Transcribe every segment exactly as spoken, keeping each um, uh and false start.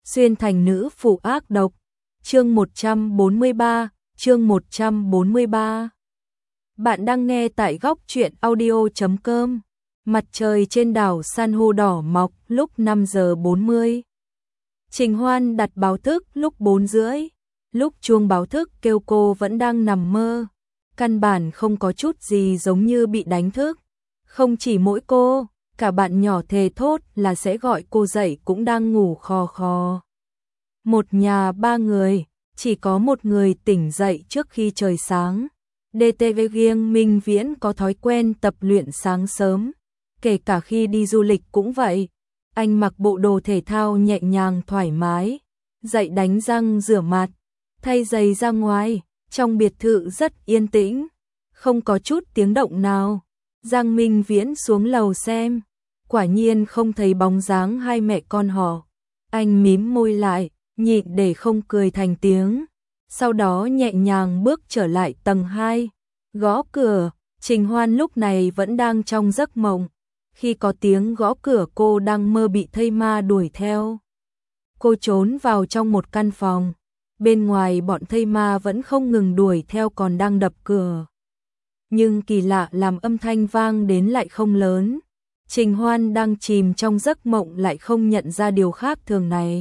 xuyên thành nữ phụ ác độc. Chương một trăm bốn mươi ba, chương một trăm bốn mươi ba. Bạn đang nghe tại góc truyện audio chấm com. Mặt trời trên đảo san hô đỏ mọc lúc năm giờ bốn mươi. Trình Hoan đặt báo thức lúc bốn rưỡi. Lúc chuông báo thức kêu cô vẫn đang nằm mơ. Căn bản không có chút gì giống như bị đánh thức. Không chỉ mỗi cô, cả bạn nhỏ thề thốt là sẽ gọi cô dậy cũng đang ngủ khò khò. Một nhà ba người, chỉ có một người tỉnh dậy trước khi trời sáng. đê tê vê riêng Minh Viễn có thói quen tập luyện sáng sớm, kể cả khi đi du lịch cũng vậy. Anh mặc bộ đồ thể thao nhẹ nhàng thoải mái, dậy đánh răng rửa mặt, thay giày ra ngoài, trong biệt thự rất yên tĩnh, không có chút tiếng động nào. Giang Minh Viễn xuống lầu xem, quả nhiên không thấy bóng dáng hai mẹ con họ. Anh mím môi lại, nhịn để không cười thành tiếng. Sau đó nhẹ nhàng bước trở lại tầng hai, gõ cửa. Trình Hoan lúc này vẫn đang trong giấc mộng. Khi có tiếng gõ cửa cô đang mơ bị thây ma đuổi theo. Cô trốn vào trong một căn phòng. Bên ngoài bọn thây ma vẫn không ngừng đuổi theo còn đang đập cửa. Nhưng kỳ lạ làm âm thanh vang đến lại không lớn. Trình Hoan đang chìm trong giấc mộng lại không nhận ra điều khác thường này.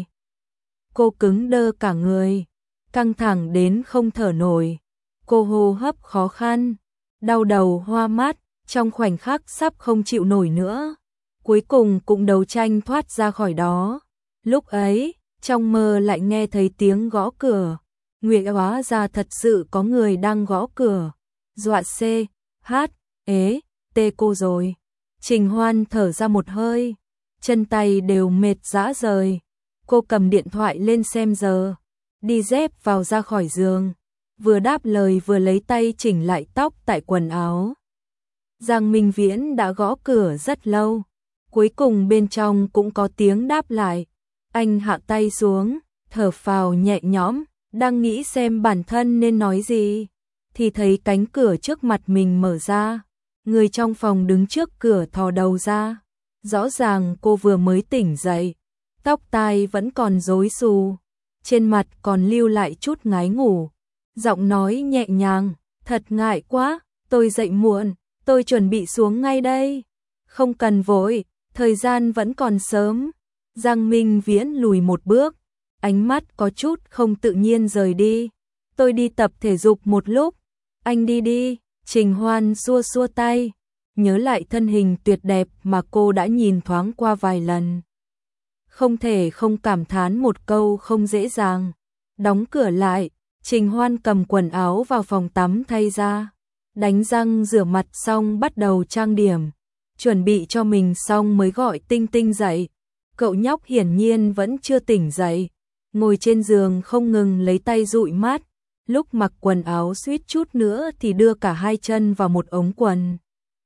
Cô cứng đơ cả người, căng thẳng đến không thở nổi. Cô hô hấp khó khăn, đau đầu hoa mắt, trong khoảnh khắc sắp không chịu nổi nữa. Cuối cùng cũng đấu tranh thoát ra khỏi đó. Lúc ấy, trong mơ lại nghe thấy tiếng gõ cửa. Nguyệt hóa ra thật sự có người đang gõ cửa. Dọa C, H, ế, T cô rồi. Trình Hoan thở ra một hơi, chân tay đều mệt rã rời. Cô cầm điện thoại lên xem giờ, đi dép vào ra khỏi giường, vừa đáp lời vừa lấy tay chỉnh lại tóc tại quần áo. Giang Minh Viễn đã gõ cửa rất lâu, cuối cùng bên trong cũng có tiếng đáp lại. Anh hạ tay xuống, thở phào nhẹ nhõm, đang nghĩ xem bản thân nên nói gì, thì thấy cánh cửa trước mặt mình mở ra. Người trong phòng đứng trước cửa thò đầu ra. Rõ ràng cô vừa mới tỉnh dậy, tóc tai vẫn còn rối xù, trên mặt còn lưu lại chút ngái ngủ. Giọng nói nhẹ nhàng, thật ngại quá, tôi dậy muộn, tôi chuẩn bị xuống ngay đây. Không cần vội, thời gian vẫn còn sớm. Giang Minh Viễn lùi một bước, ánh mắt có chút không tự nhiên rời đi. Tôi đi tập thể dục một lúc, anh đi đi. Trình Hoan xua xua tay, nhớ lại thân hình tuyệt đẹp mà cô đã nhìn thoáng qua vài lần. Không thể không cảm thán một câu không dễ dàng. Đóng cửa lại, Trình Hoan cầm quần áo vào phòng tắm thay ra. Đánh răng rửa mặt xong bắt đầu trang điểm. Chuẩn bị cho mình xong mới gọi Tinh Tinh dậy. Cậu nhóc hiển nhiên vẫn chưa tỉnh dậy. Ngồi trên giường không ngừng lấy tay dụi mắt. Lúc mặc quần áo suýt chút nữa thì đưa cả hai chân vào một ống quần.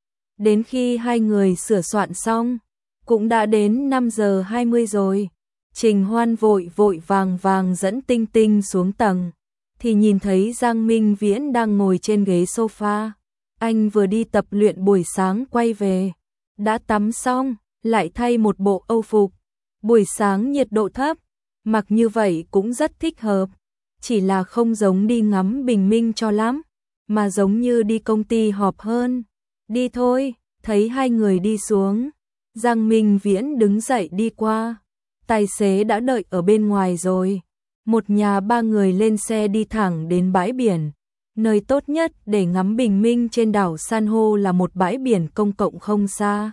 Đến khi hai người sửa soạn xong, cũng đã đến năm giờ hai mươi rồi. Trình Hoan vội vội vàng vàng dẫn Tinh Tinh xuống tầng, thì nhìn thấy Giang Minh Viễn đang ngồi trên ghế sofa. Anh vừa đi tập luyện buổi sáng quay về, đã tắm xong, lại thay một bộ âu phục. Buổi sáng nhiệt độ thấp, mặc như vậy cũng rất thích hợp. Chỉ là không giống đi ngắm bình minh cho lắm, mà giống như đi công ty họp hơn. Đi thôi, thấy hai người đi xuống. Giang Minh Viễn đứng dậy đi qua. Tài xế đã đợi ở bên ngoài rồi. Một nhà ba người lên xe đi thẳng đến bãi biển. Nơi tốt nhất để ngắm bình minh trên đảo san hô là một bãi biển công cộng không xa.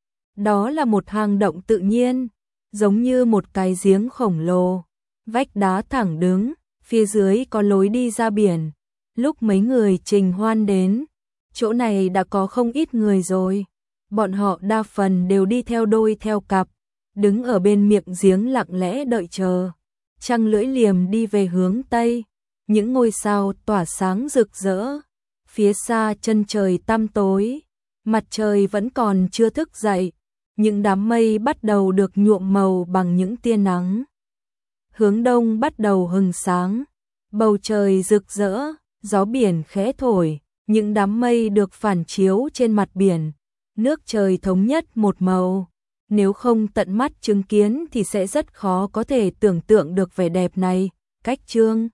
Đó là một hang động tự nhiên, giống như một cái giếng khổng lồ. Vách đá thẳng đứng. Phía dưới có lối đi ra biển. Lúc mấy người Trình Hoan đến, chỗ này đã có không ít người rồi. Bọn họ đa phần đều đi theo đôi theo cặp, đứng ở bên miệng giếng lặng lẽ đợi chờ. Trăng lưỡi liềm đi về hướng Tây, những ngôi sao tỏa sáng rực rỡ. Phía xa chân trời tăm tối, mặt trời vẫn còn chưa thức dậy. Những đám mây bắt đầu được nhuộm màu bằng những tia nắng. Hướng đông bắt đầu hừng sáng, bầu trời rực rỡ, gió biển khẽ thổi, những đám mây được phản chiếu trên mặt biển, nước trời thống nhất một màu. nếu không tận mắt chứng kiến thì sẽ rất khó có thể tưởng tượng được vẻ đẹp này. Cách chương